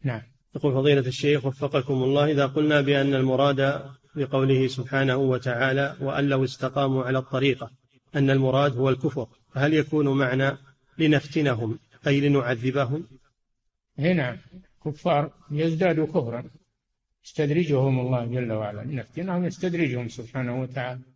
نعم. يقول فضيلة الشيخ وفقكم الله، إذا قلنا بأن المراد بقوله سبحانه وتعالى وأن لو استقاموا على الطريقة أن المراد هو الكفر، فهل يكون معنى لنفتنهم أي لنعذبهم؟ نعم، كفار يزدادوا كفرا، يستدرجهم الله جل وعلا، لنفتنهم يستدرجهم سبحانه وتعالى.